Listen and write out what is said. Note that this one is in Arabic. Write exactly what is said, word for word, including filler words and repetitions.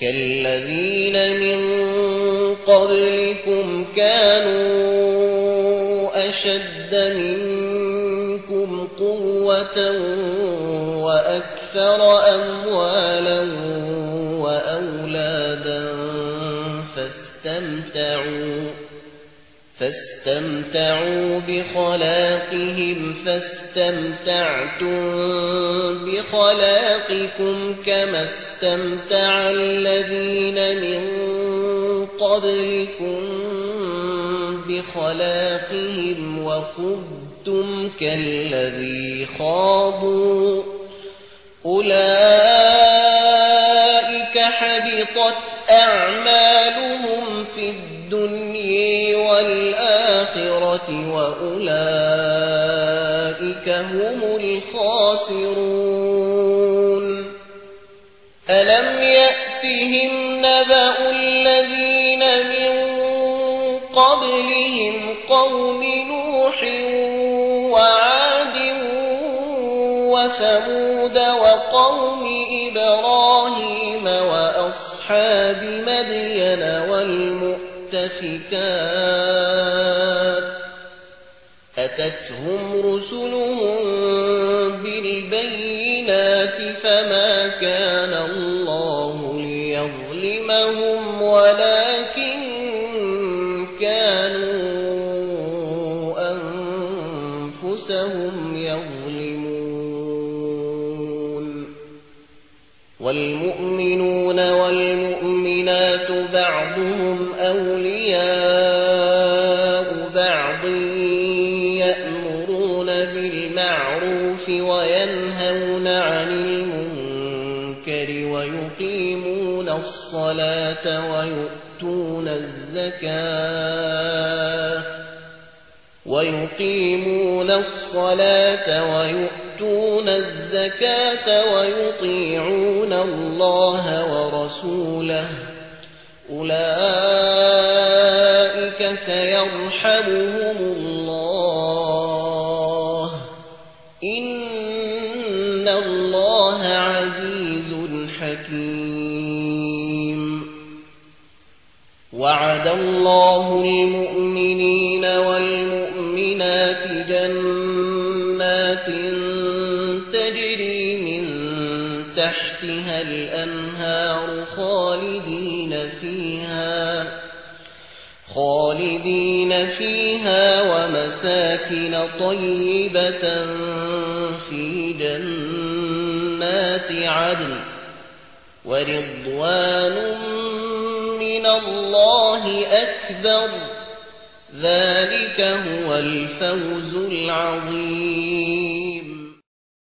كالذين من قبلكم كانوا أشد منكم قوة وأكثر أموالا وأولادا فاستمتعوا فاستمتعوا بخلاقهم فاستمتعتم بخلاقكم كما استمتع الذين من قبلكم بخلاقهم وخضتم كالذي خاضوا أولئك حبطت أعمالهم في الدنيا والآخرة وأولئك هم الخاسرون ألم يأتهم نبأ الذين من قبلهم قوم نوح وعاد وثمود وقوم إبراهيم وأصحاب مدين والمؤتفكات أتتهم رسلهم بالبينات فما كان الله ليظلمهم ولكن كانوا أنفسهم يظلمون والمؤمنون والمؤمنات بعضهم أولياء بعض يأمرون بالمعروف وينهون عن المنكر ويقيمون الصلاة ويؤتون الزكاة ويقيمون الصلاة ويؤتون الزكاة ويطيعون الله ورسوله أولئك سيرحمهم الله إن الله عزيز حكيم وعد الله المؤمنين والمؤمنات جنات تجري من تحتها الأنهار خالدين فيها خالدين فيها ومساكن طيبة في جنات عدن ورضوان من الله أكبر ذلك هو الفوز العظيم